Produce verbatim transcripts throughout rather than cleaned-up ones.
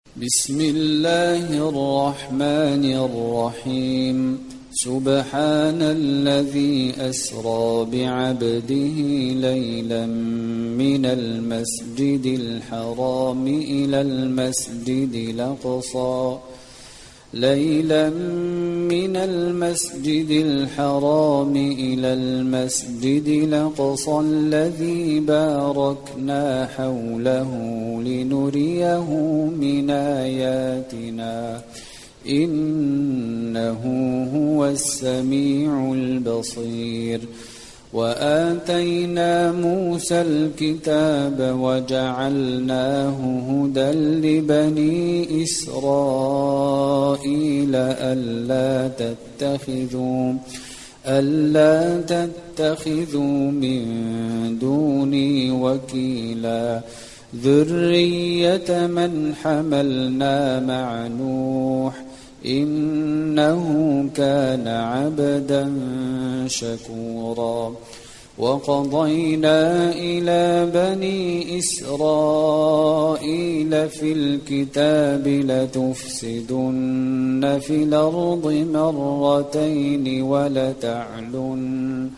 بسم الله الرحمن الرحيم سبحان الذي أسرى بعبده ليلا من المسجد الحرام إلى المسجد الأقصى ليلا من المسجد الحرام إلى المسجد الأقصى الذي باركنا حوله لنريه من آياتنا إنه هو السميع البصير. وآتينا موسى الكتاب وجعلناه هدى لبني إسرائيل ألا تتخذوا ألا تتخذوا من دوني وكيلا ذرية من حملنا مع نوح إنه كان عبدا شكورا. وقضينا إلى بني إسرائيل في الكتاب لتفسدن في الأرض مرتين ولتعلن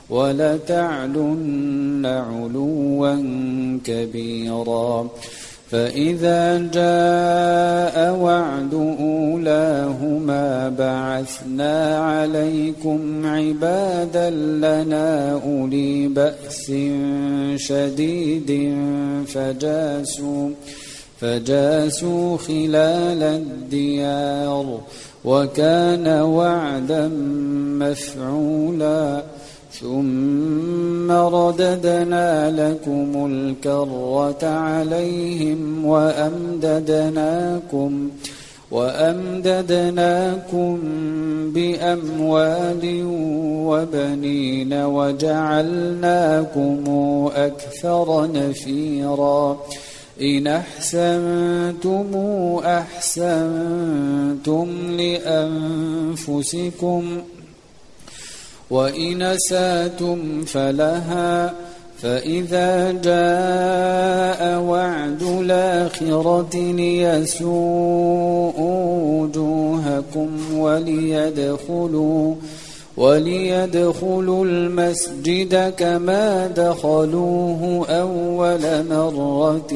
ولتعلن علوا كبيرا. فإذا جاء وعد أولاهما بعثنا عليكم عبادا لنا أولي بأس شديد فجاسوا فجاسوا خلال الديار وكان وعدا مفعولا. ثم رددنا لكم الكرة عليهم وأمددناكم وأمددناكم بأموال وبنين وجعلناكم أكثر نفيرا. إن أحسنتم أحسنتم لأنفسكم وإن أسأتم فلها. فإذا جاء وعد الآخرة ليسوءوا وجوهكم وليدخلوا وليدخلوا المسجد كما دخلوه أول مرة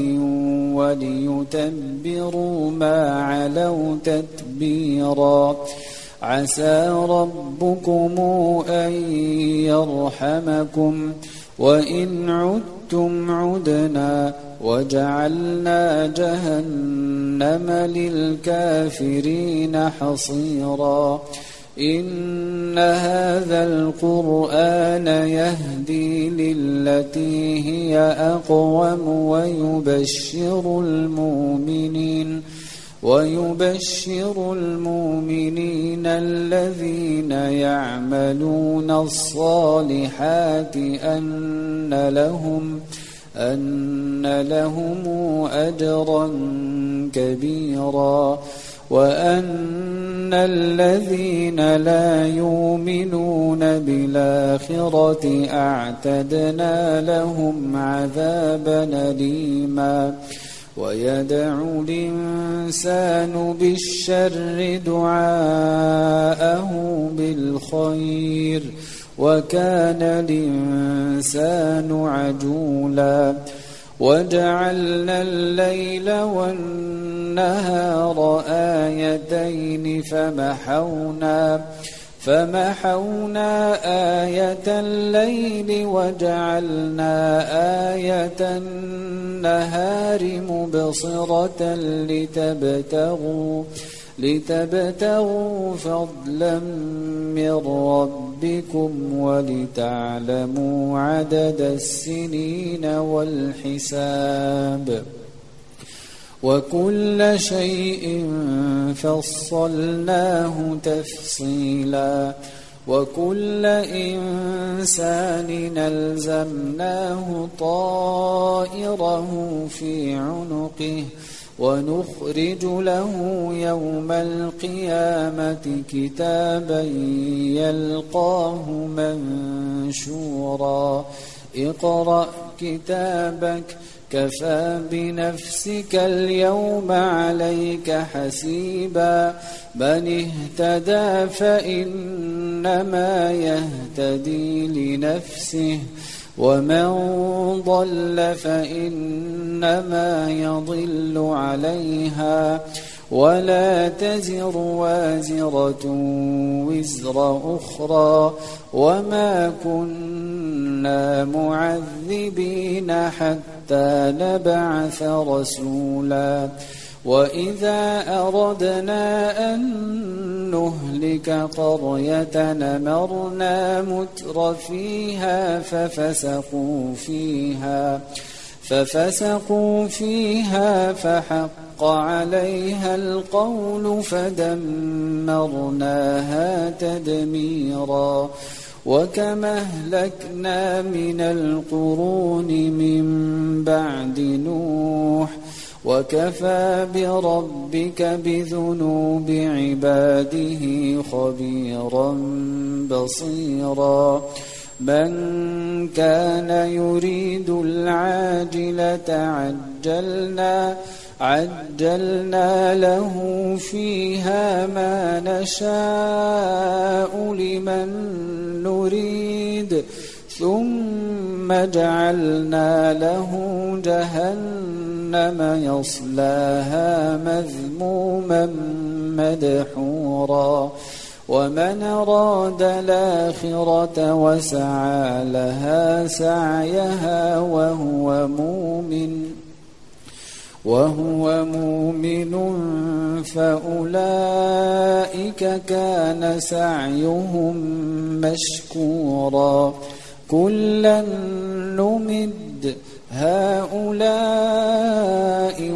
وليتبروا ما علوا تتبيرا. عسى ربكم أن يرحمكم وإن عدتم عدنا وجعلنا جهنم للكافرين حصيرا. إن هذا القرآن يهدي للتي هي أقوم ويبشر المؤمنين ويبشر المؤمنين الذين يعملون الصالحات أن لهم أن لهم أجرا كبيرا. وأن الذين لا يؤمنون بالآخرة أعتدنا لهم عذابا أليما. ويدعو الإنسان بالشر دعاءه بالخير وكان الإنسان عجولا. وجعلنا الليل والنهار آيتين فمحونا فمحونا آية الليل وجعلنا آية النهار مبصرة لتبتغوا لتبتغوا فضلا من ربكم ولتعلموا عدد السنين والحساب. وكل شيء فصلناه تفصيلا. وكل إنسان ألزمناه طائره في عنقه ونخرج له يوم القيامة كتابا يلقاه منشورا. اقرأ كتابك كفى بنفسك اليوم عليك حسيبا من اهتدى فإنما يهتدي لنفسه ومن ضل فإنما يضل عليها ولا تزر وازرة وزر أخرى وما كنا معذبين حتى نبعث رسولا وإذا أردنا أن نهلك قرية أمرنا متر فيها ففسقوا فيها ففسقوا فيها فحق عليها القول فدمرناها تدميرا وكم أهلكنا من القرون من بعد نوح وكفى بربك بذنوب عباده خبيرا بصيرا من كان يريد العاجلة عجلنا عجلنا له فيها ما نشاء لمن نريد ثم جعلنا له جهنم يصلاها مذموما مدحورا ومن أراد الآخرة وسعى لها سعيها وهو مؤمن وهو مؤمن فأولئك كان سعيهم مشكورا كلا نمد هؤلاء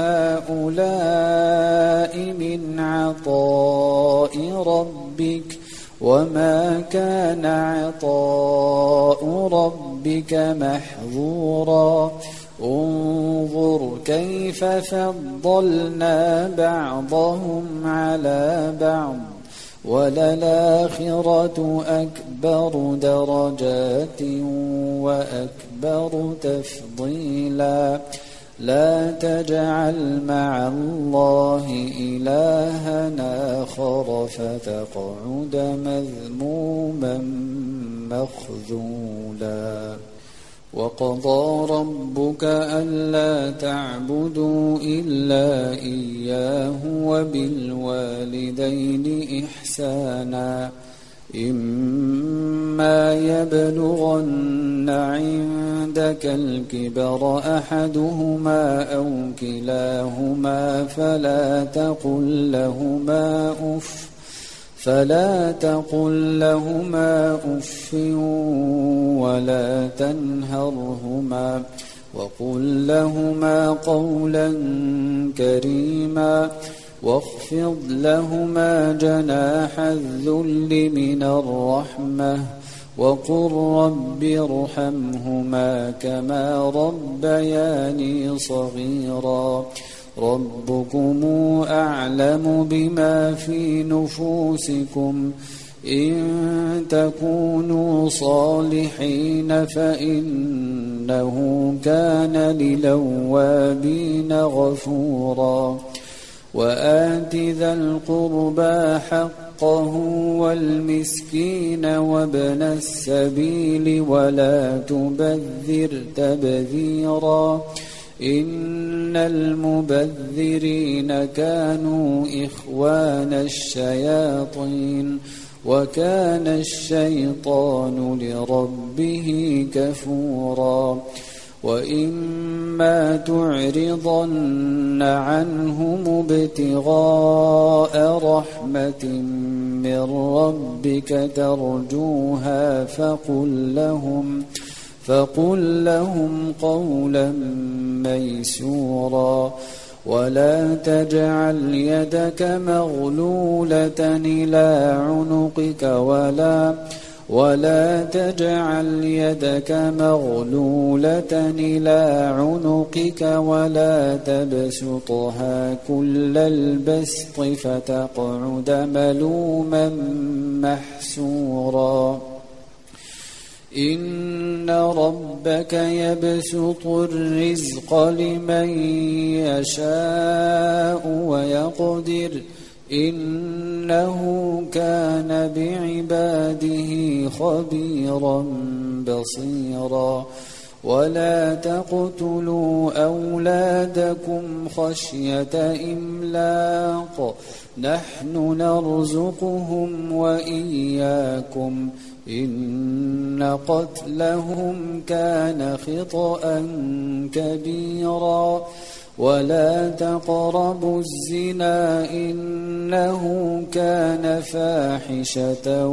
وهؤلاء من عطاء ربك وما كان عطاء ربك محظورا انظر كيف فضلنا بعضهم على بعض وللآخرة أكبر درجات وأكبر تفضيلا لا تجعل مع الله إلها آخر فتقعد مذموما مخذولا وقضى ربك ألا تعبدوا إلا إياه وبالوالدين إحسانا إما يبلغن عندك الكبر أحدهما أو كلاهما فلا تقل لهما أف فلا تقل لهما أف ولا تنهرهما وقل لهما قولا كريما واخفض لهما جناح الذل من الرحمة وقل رب ارحمهما كما ربياني صغيرا ربكم أعلم بما في نفوسكم إن تكونوا صالحين فإنه كان للأوابين غفورا وآت ذا القربى حقه والمسكين وابن السبيل ولا تبذر تبذيرا إن المبذرين كانوا إخوان الشياطين وكان الشيطان لربه كفورا وإما تعرضن عنهم ابتغاء رحمة من ربك ترجوها فقل لهم فقل لهم قولا ميسورا ولا تجعل يدك مغلولة إلى عنقك ولا ولا تجعل يدك مغلولة إلى عنقك ولا تبسطها كل البسط فتقعد ملوما محسورا إن ربك يبسط الرزق لمن يشاء ويقدر إنه كان بعباده خبيرا بصيرا ولا تقتلوا أولادكم خشية إملاق نحن نرزقهم وإياكم إن قتلهم كان خطأ كبيرا ولا تقربوا الزنا إنه كان فاحشة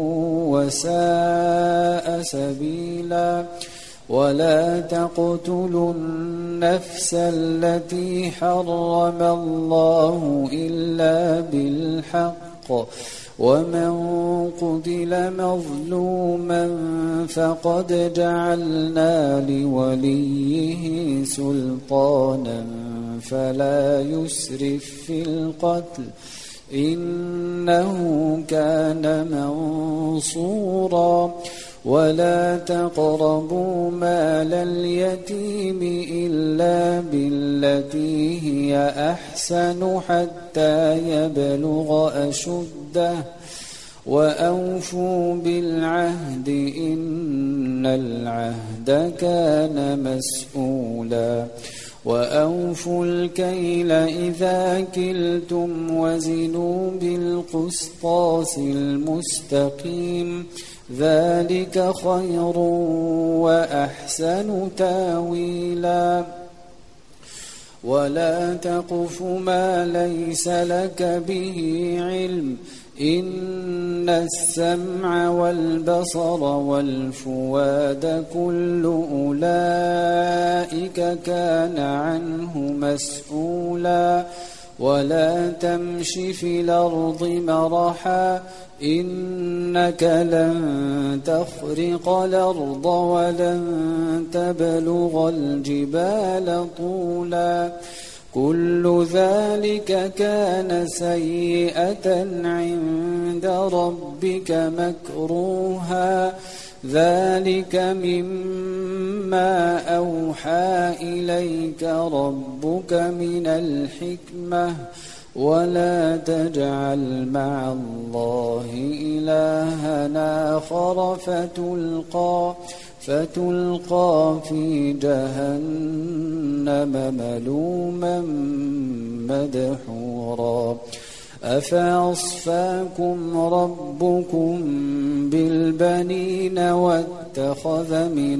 وساء سبيلا ولا تقتلوا النفس التي حرم الله إلا بالحق ومن قتل مظلوما فقد جعلنا لوليه سلطانا فلا يسرف في القتل إنه كان منصورا ولا تقربوا مال اليتيم إلا بالتي هي أحسن حتى يبلغ أشده وأوفوا بالعهد إن العهد كان مسؤولا وأوفوا الكيل إذا كلتم وزنوا بالقسطاس المستقيم ذلك خير وأحسن تاويلا ولا تقف ما ليس لك به علم إن السمع والبصر والفؤاد كل أولئك كان عنه مسؤولا ولا تمش في الأرض مرحا إنك لن تخرق الأرض ولن تبلغ الجبال طولا كل ذلك كان سيئة عند ربك مكروها ذلك مما أوحى إليك ربك من الحكمة ولا تجعل مع الله إلها آخر فتلقى فتلقى في جهنم ملوما مدحورا أفأصفاكم ربكم بالبنين واتخذ من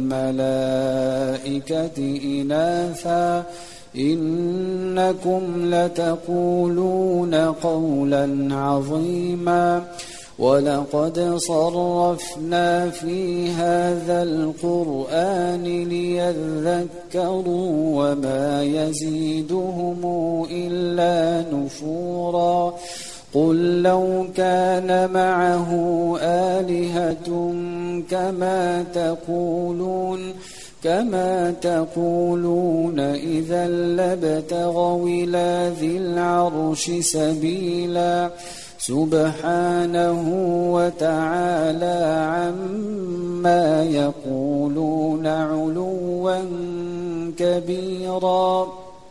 الملائكة إناثا إنكم لتقولون قولا عظيما ولقد صرفنا في هذا القرآن ليذكروا وما يزيدهم إلا نفورا قل لو كان معه آلهة كما تقولون كما تقولون إذا لابتغوا إلى ذي العرش سبيلا سبحانه وتعالى عما يقولون علوا كبيرا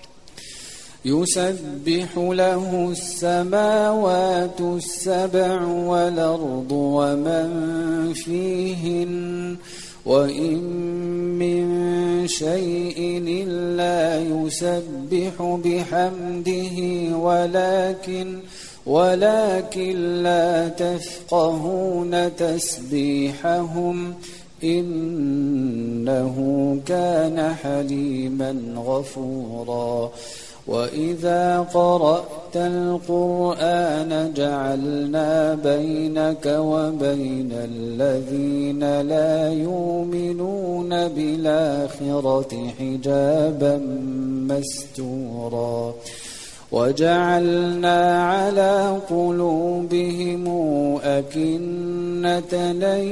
يسبح له السماوات السبع والأرض ومن فيهن وإن من شيء إلا يسبح بحمده ولكن ولكن لا تفقهون تسبيحهم إنه كان حليما غفورا وإذا قرأت القرآن جعلنا بينك وبين الذين لا يؤمنون بالآخرة حجابا مستورا وجعلنا على قلوبهم أكنة لن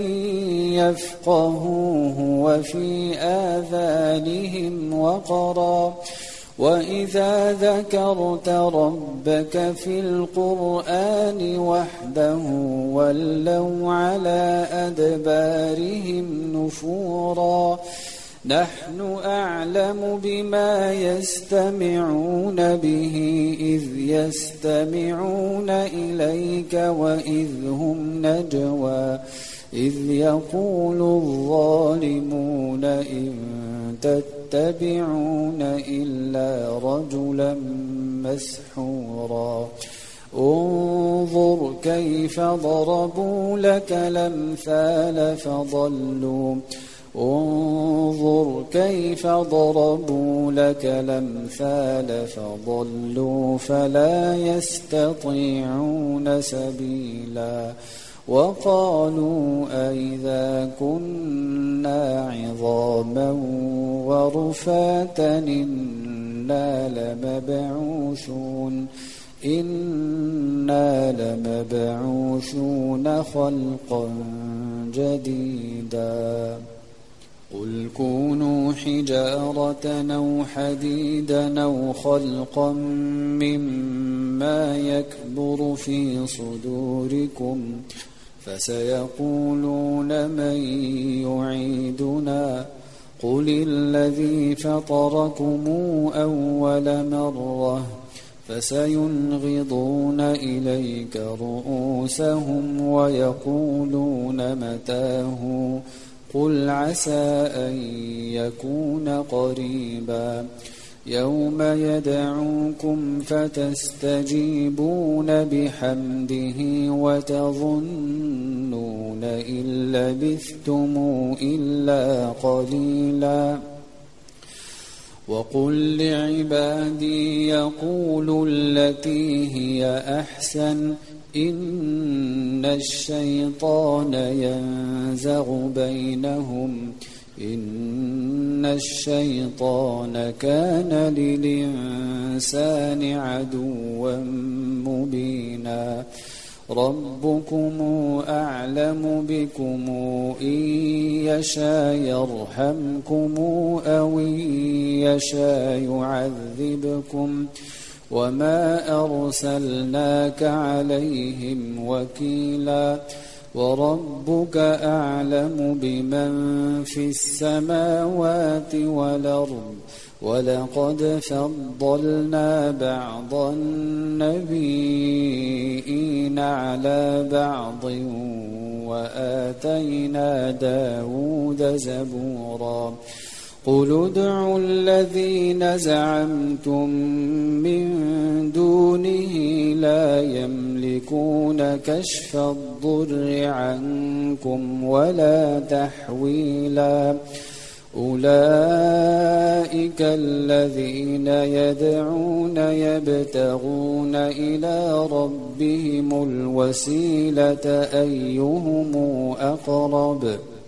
يفقهوه وفي آذانهم وقرا وإذا ذكرت ربك في القرآن وحده ولوا على أدبارهم نفورا نحن أعلم بما يستمعون به إذ يستمعون إليك وإذ هم نجوى إذ يقول الظالمون إن تتبعون إلا رجلا مسحورا انظر كيف ضربوا لك الأمثال فضلوا انظر كيف ضربوا لك الأمثال فضلوا فلا يستطيعون سبيلا وقالوا أئذا كنا عظاما ورفاتا إنا لمبعوثون إنا لمبعوثون خلقا جديدا قل كونوا حجارة أو حديدا أو خلقا مما يكبر في صدوركم فسيقولون من يعيدنا قل الذي فطركم أول مرة فسينغضون إليك رؤوسهم ويقولون متاه قل عسى أن يكون قريبا يوم يدعوكم فتستجيبون بحمده وتظنون إن لبثتم إلا قليلا وقل لعبادي يقولوا التي هي أحسن إن الشيطان ينزغ بينهم إن الشيطان كان للإنسان عدوا مبينا ربكم أعلم بكم إن يشاء يرحمكم أو إن يشاء يعذبكم وما أرسلناك عليهم وكيلا وربك أعلم بمن في السماوات والأرض ولقد فضلنا بعض النبيين على بعض وآتينا داود زبورا قل ادعوا الذين زعمتم من دونه لا يملكون كشف الضر عنكم ولا تحويلا أولئك الذين يدعون يبتغون إلى ربهم الوسيلة أيهم أقرب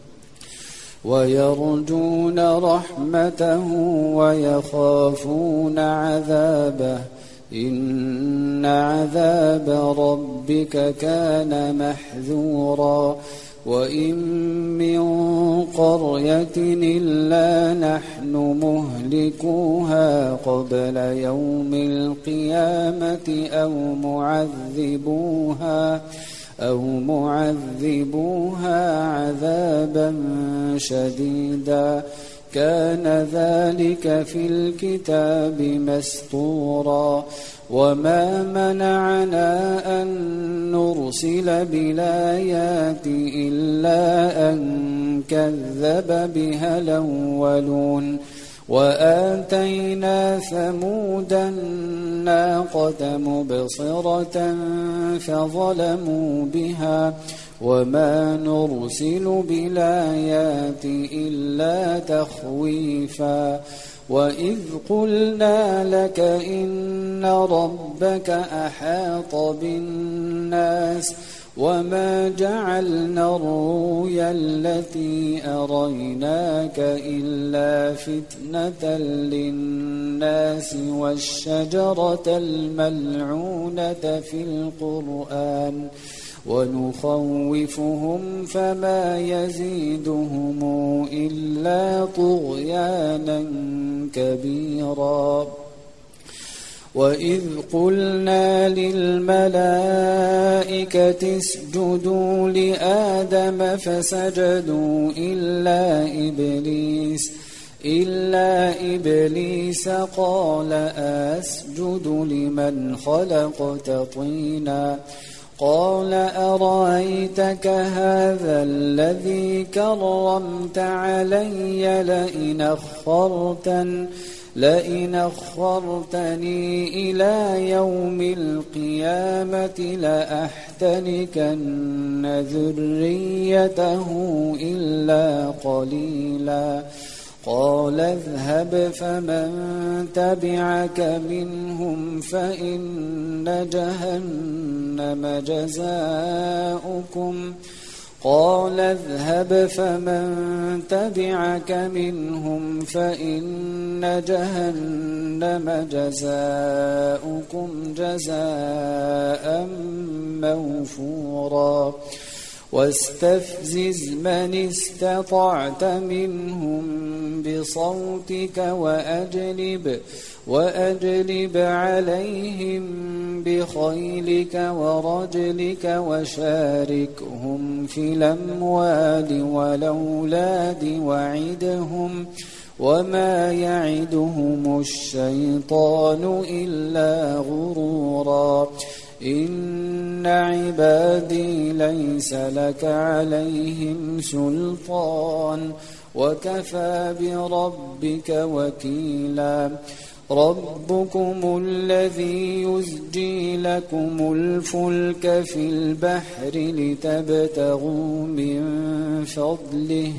ويرجون رحمته ويخافون عذابه إن عذاب ربك كان محذورا وإن من قرية إلا نحن مهلكوها قبل يوم القيامة أو معذبوها أو معذبوها عذابا شديدا كان ذلك في الكتاب مسطورا وما منعنا أن نرسل بالآيات إلا أن كذب بها الأولون وآتينا ثمود الناقة مبصرة فظلموا بها وما نرسل بالآيات إلا تخويفا وإذ قلنا لك إن ربك أحاط بالناس وما جعلنا الرؤيا التي أريناك إلا فتنة للناس والشجرة الملعونة في القرآن ونخوفهم فما يزيدهم إلا طغيانا كبيرا وإذ قلنا للملائكة اسجدوا لآدم فسجدوا إلا إبليس إلا إبليس قال أسجد لمن خلقت طينا قال أرأيتك هذا الذي كرمت علي لئن أخرتن لئن أخرتني إلى يوم القيامة لأحتنكن ذريته إلا قليلا قال اذهب فمن تبعك منهم فإن جهنم جزاؤكم قال اذهب فمن تبعك منهم فإن جهنم جزاؤكم جزاء موفورا واستفزز من استطعت منهم بصوتك وأجلب وأجلب عليهم بخيلك ورجلك وشاركهم في الأموال والأولاد وعدهم وما يعدهم الشيطان إلا غرورا إن عبادي ليس لك عليهم سلطان وكفى بربك وكيلا ربكم الذي يزجي لكم الفلك في البحر لتبتغوا من فضله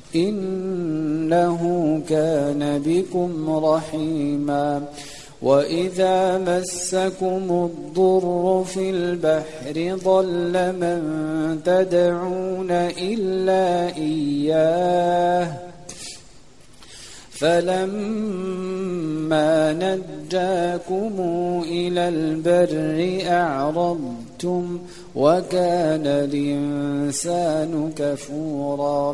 إنه كان بكم رحيما وإذا مسكم الضر في البحر ضل من تدعون إلا إياه فلما نجاكم إلى البر أعرضتم وكان الإنسان كفورا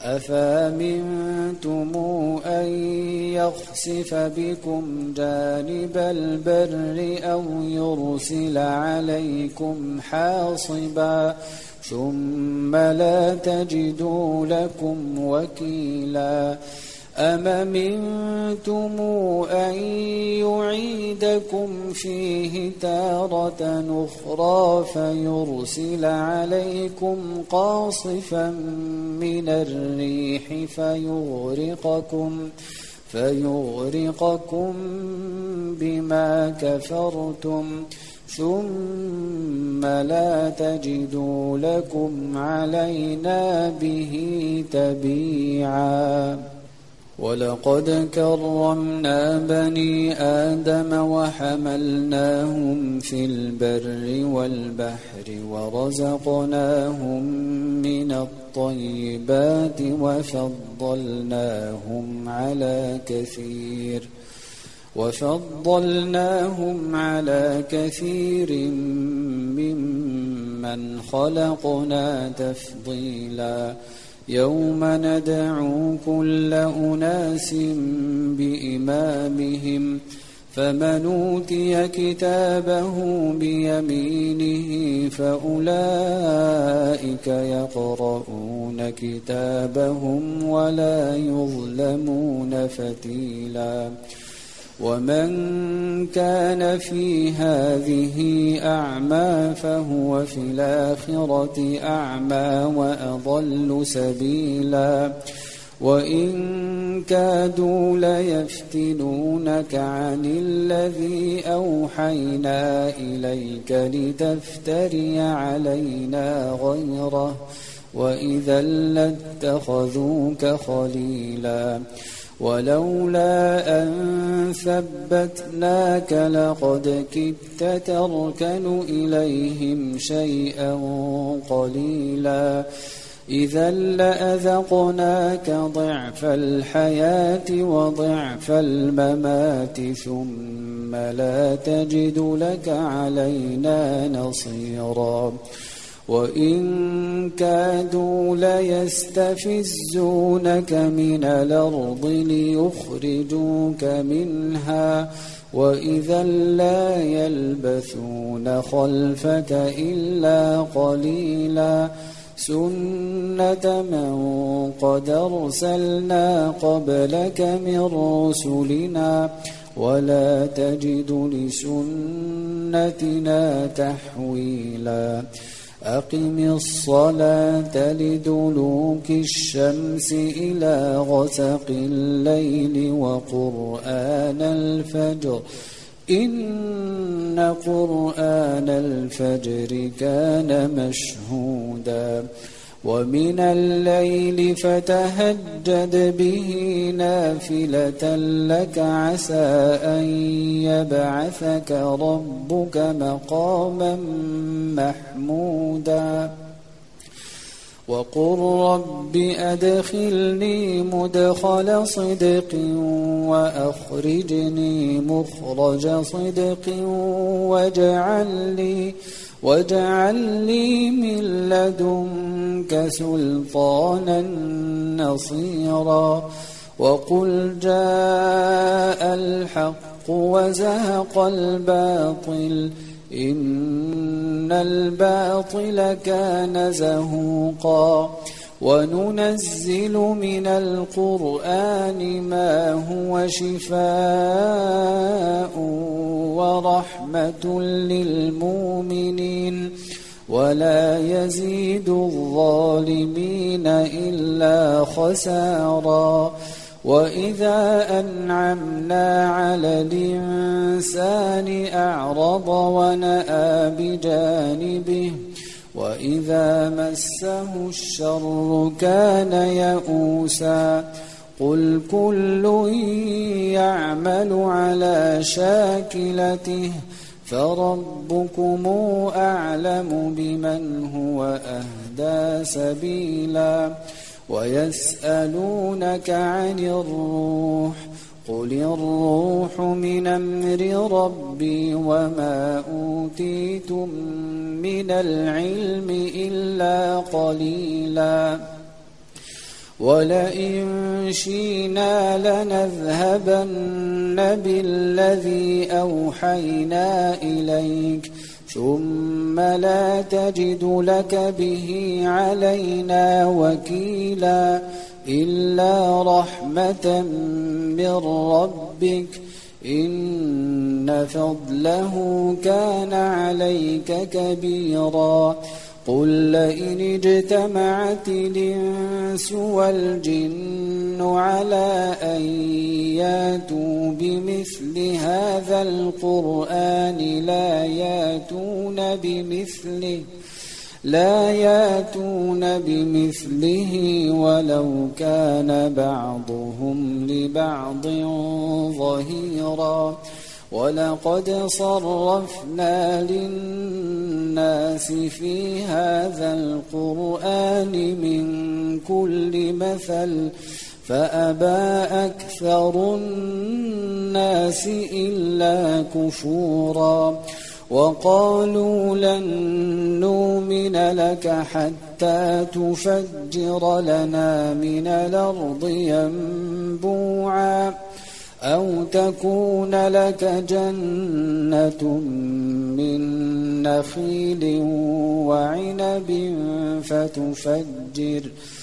أفأمنتم أن يخسف بكم جانب البر أو يرسل عليكم حاصبا ثم لا تجدوا لكم وكيلا أم أمنتم أن يعيدكم فيه تارة أخرى فيرسل عليكم قاصفا من الريح فيغرقكم فيغرقكم بما كفرتم ثم لا تجدوا لكم علينا به تبيعا ولقد كرمنا بني آدم وحملناهم في البر والبحر ورزقناهم من الطيبات وفضلناهم على كثير وفضلناهم على كثير ممن خلقنا تفضيلا يوم ندعو كل أناس بإمامهم فمن أوتي كتابه بيمينه فأولئك يقرؤون كتابهم ولا يظلمون فتيلا ومن كان في هذه أعمى فهو في الآخرة أعمى وأضل سبيلا وإن كادوا ليفتنونك عن الذي أوحينا إليك لتفتري علينا غيره وإذا لاتخذوك خليلا ولولا أن ثبتناك لقد كدت تركن إليهم شيئا قليلا إذا لأذقناك ضعف الحياة وضعف الممات ثم لا تجد لك علينا نصيرا وإن كادوا ليستفزونك من الأرض ليخرجوك منها وإذا لا يلبثون خلفك إلا قليلا سنة من قد أرسلنا قبلك من رسلنا ولا تجد لسنتنا تحويلا أقم الصلاة لدلوك الشمس إلى غسق الليل وقرآن الفجر إن قرآن الفجر كان مشهودا ومن الليل فتهجد به نافلة لك عسى أن يبعثك ربك مقاما محمودا وقل رب أدخلني مدخل صدق وأخرجني مخرج صدق واجعل لي واجعل لي من لدنك سلطانا نصيرا وقل جاء الحق وزهق الباطل إن الباطل كان زهوقا وننزل من القرآن ما هو شفاء ورحمة للمؤمنين ولا يزيد الظالمين إلا خسارا وإذا أنعمنا على الإنسان أعرض ونأى بجانبه وإذا مسه الشر كان يئوسا قل كل يعمل على شاكلته فربكم أعلم بمن هو أهدى سبيلا ويسألونك عن الروح قل الروح من أمر ربي وما أوتيتم من العلم إلا قليلا ولئن شئنا لنذهبن بالذي أوحينا إليك ثم لا تجد لك به علينا وكيلا إلا رحمة من ربك إن فضله كان عليك كبيرا قل لئن اجتمعت الإنس والجن على أن ياتوا بمثل هذا القرآن لا ياتون بمثله لا ياتون بمثله ولو كان بعضهم لبعض ظهيرا ولقد صرفنا للناس في هذا القرآن من كل مثل فأبى أكثر الناس إلا كفورا وقالوا لن نؤمن لك حتى تفجر لنا من الأرض ينبوعا أو تكون لك جنة من نخيل وعنب فتفجر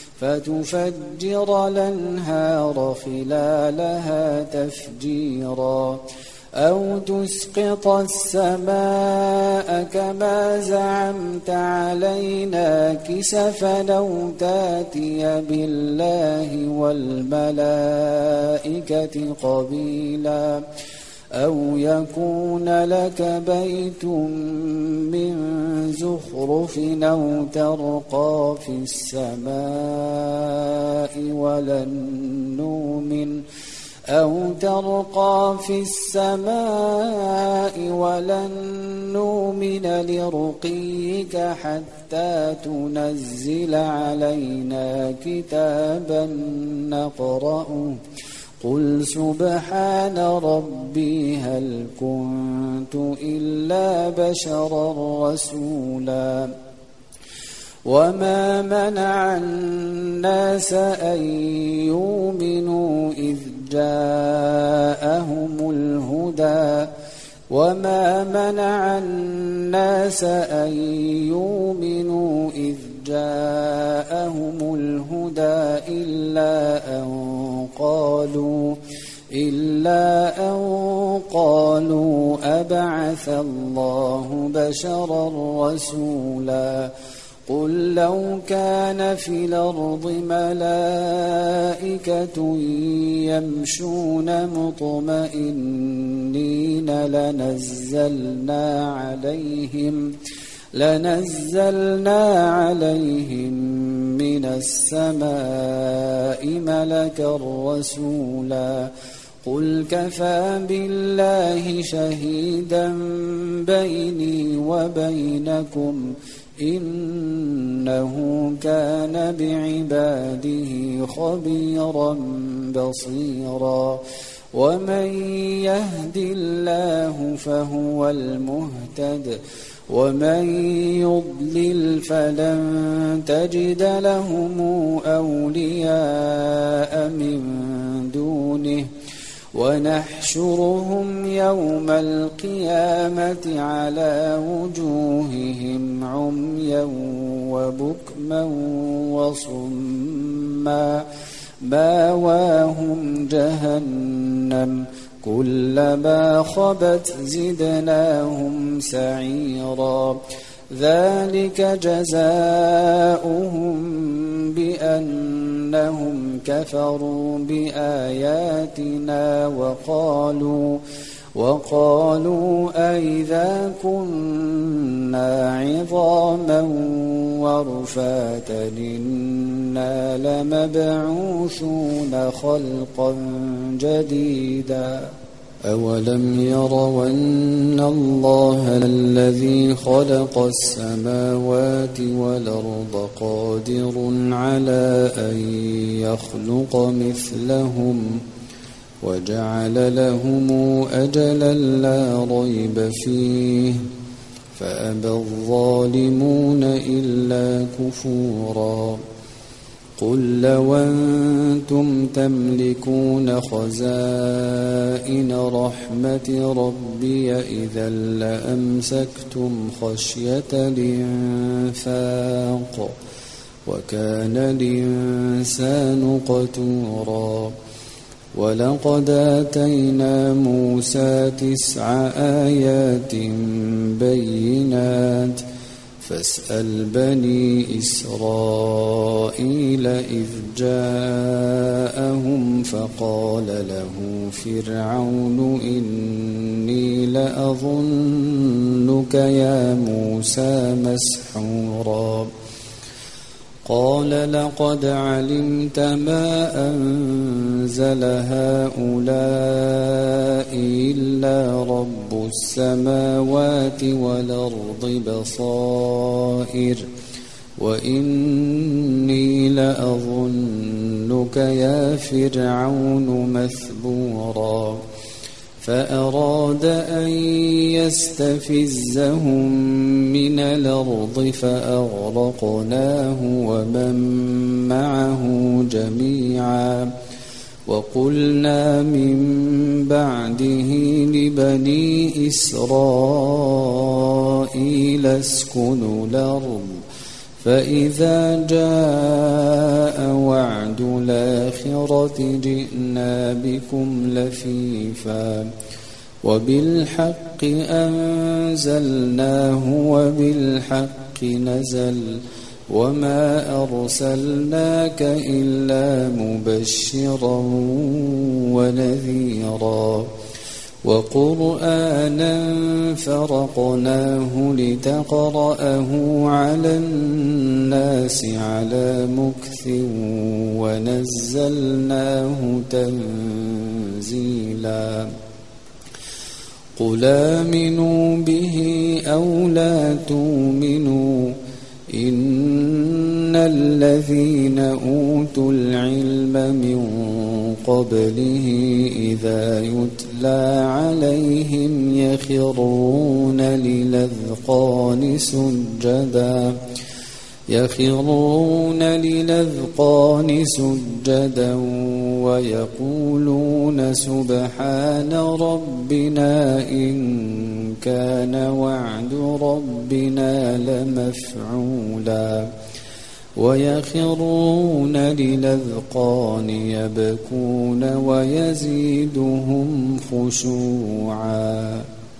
فتفجر الأنهار خلالها تفجيرا أو تسقط السماء كما زعمت علينا كسفا أو تاتي بالله والملائكة قبيلا أو يكون لك بيت من زخرف أو ترقى في السماء ولن نؤمن أو ترقى في السماء ولن نؤمن لرقيك حتى تنزل علينا كتابا نقرأه قل سبحان ربي هل كنت إلا بشرا رسولا وما منع الناس أن يؤمنوا إذ جاءهم الهدى وما منع الناس أن يؤمنوا إذ جاءهم الهدى إلا أن قالوا إلا أن قالوا أبعث الله بشرا رسولا قل لو كان في الأرض ملائكة يمشون مطمئنين لنزلنا عليهم لنزلنا عليهم من السماء ملكا رسولا قل كفى بالله شهيدا بيني وبينكم إنه كان بعباده خبيرا بصيرا ومن يهد الله فهو المهتد ومن يضلل فلن تجد لهم أولياء من دونه ونحشرهم يوم القيامة على وجوههم عميا وبكما وصما ماواهم جهنم كلما خبت زدناهم سعيرا ذلك جزاؤهم بأنهم كفروا بآياتنا وقالوا وقالوا أئذا كنا عظاما ورفاتا إنا لمبعوثون خلقا جديدا أولم يروا أن الله الذي خلق السماوات والأرض قادر على أن يخلق مثلهم وجعل لهم أجلا لا ريب فيه فأبى الظالمون إلا كفورا قل لو أنتم تملكون خزائن رحمة ربي إذا لأمسكتم خشية الإنفاق وكان الإنسان قتورا ولقد آتينا موسى تسع آيات بينات فاسأل بني إسرائيل إذ جاءهم فقال له فرعون إني لأظنك يا موسى مسحورا قال لقد علمت ما أنزل هؤلاء إلا رب السماوات والأرض بصائر وإني لأظنك يا فرعون مثبورا فأراد أن يستفزهم من الأرض فأغرقناه ومن معه جميعا وقلنا من بعده لبني إسرائيل اسكنوا الأرض فإذا جاء وعد الآخرة جئنا بكم لفيفا وبالحق أنزلناه وبالحق نزل وما أرسلناك إلا مبشرا ونذيرا وقرآنا فرقناه لتقرأه على الناس على مكث ونزلناه تنزيلا قل آمنوا به أو لا تؤمنوا إن الذين أوتوا العلم من قبله إذا يتلى عليهم يخرون للأذقان سجدا يخرون للأذقان سجدا ويقولون سبحان ربنا إن كان وعد ربنا لمفعولا ويخرون للأذقان يبكون ويزيدهم خشوعا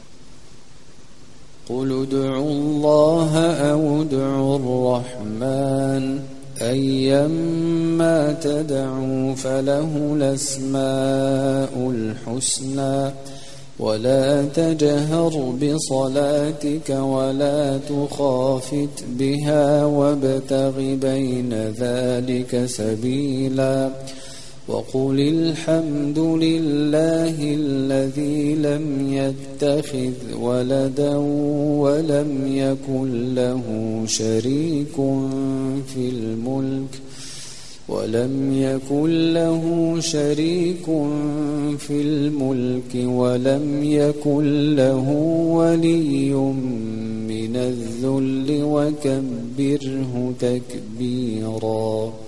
قل ادعوا الله أو ادعوا الرحمن أيما تدعوا فله الأسماء الحسنى ولا تجهر بصلاتك ولا تخافت بها وابتغ بين ذلك سبيلا وقل الحمد لله الذي لم يتخذ ولدا ولم يكن له شريك في الملك ولم يكن له شريك في الملك ولم يكن له ولي من الذل وكبره تكبيرا.